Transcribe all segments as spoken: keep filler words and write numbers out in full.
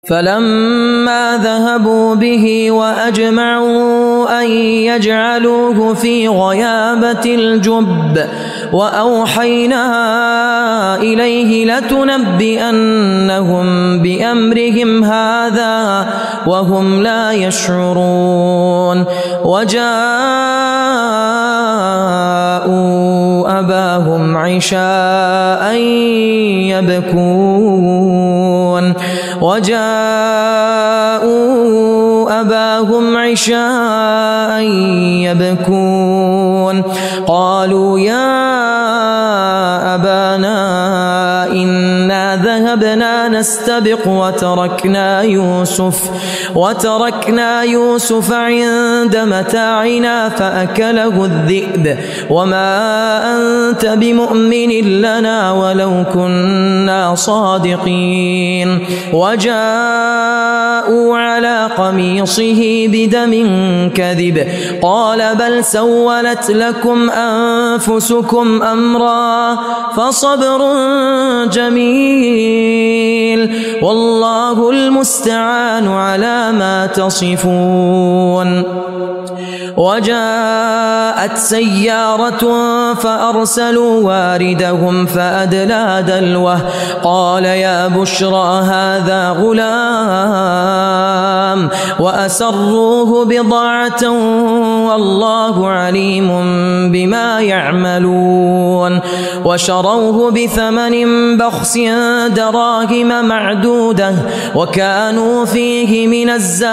فلما ذهبوا به وأجمعوا أن يجعلوه في غيابة الجب وأوحينا إليه لتنبئنهم بأمرهم هذا وهم لا يشعرون. وجاءوا أباهم عشاء يبكون وجاءوا أباهم عشاء يبكون قالوا يا أبانا إنا ذهبنا نستبق وتركنا يوسف وتركنا يوسف عند متاعنا فأكله الذئب وما أنت بمؤمن لنا ولو كنا صادقين. وجاءوا على قميصه بدم كذب قال بل سولت لكم أنفسكم أمرا فصبر جميل والله المستعان على ما تصفون. وجاءت سيارة فأرسلوا واردهم فأدلى دلوه قال يا بشرى هذا غلام وأسروه بضاعة والله عليم بما يعملون. وشروه بثمن بخس دراهم معدودة وكانوا فيه من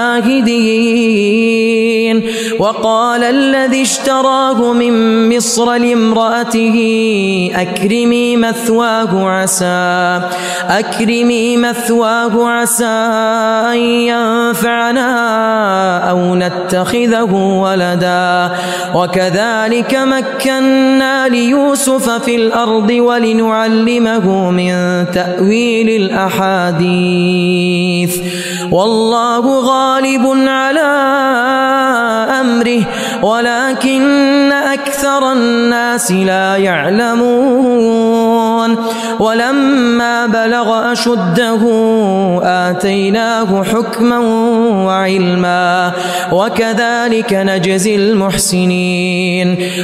الزاهدين. وقال الذي اشتراه من مصر لامرأته أكرمي مثواه عسى أكرمي مثواه عسى أن ينفعنا أو نتخذه ولدا وكذلك مكنا ليوسف في الأرض ولنعلمه من تأويل الأحاديث والله غالب على أمره ولكن أكثر الناس لا يعلمون. ولما بلغ أشده آتيناه حكما وعلما وكذلك نجزي المحسنين.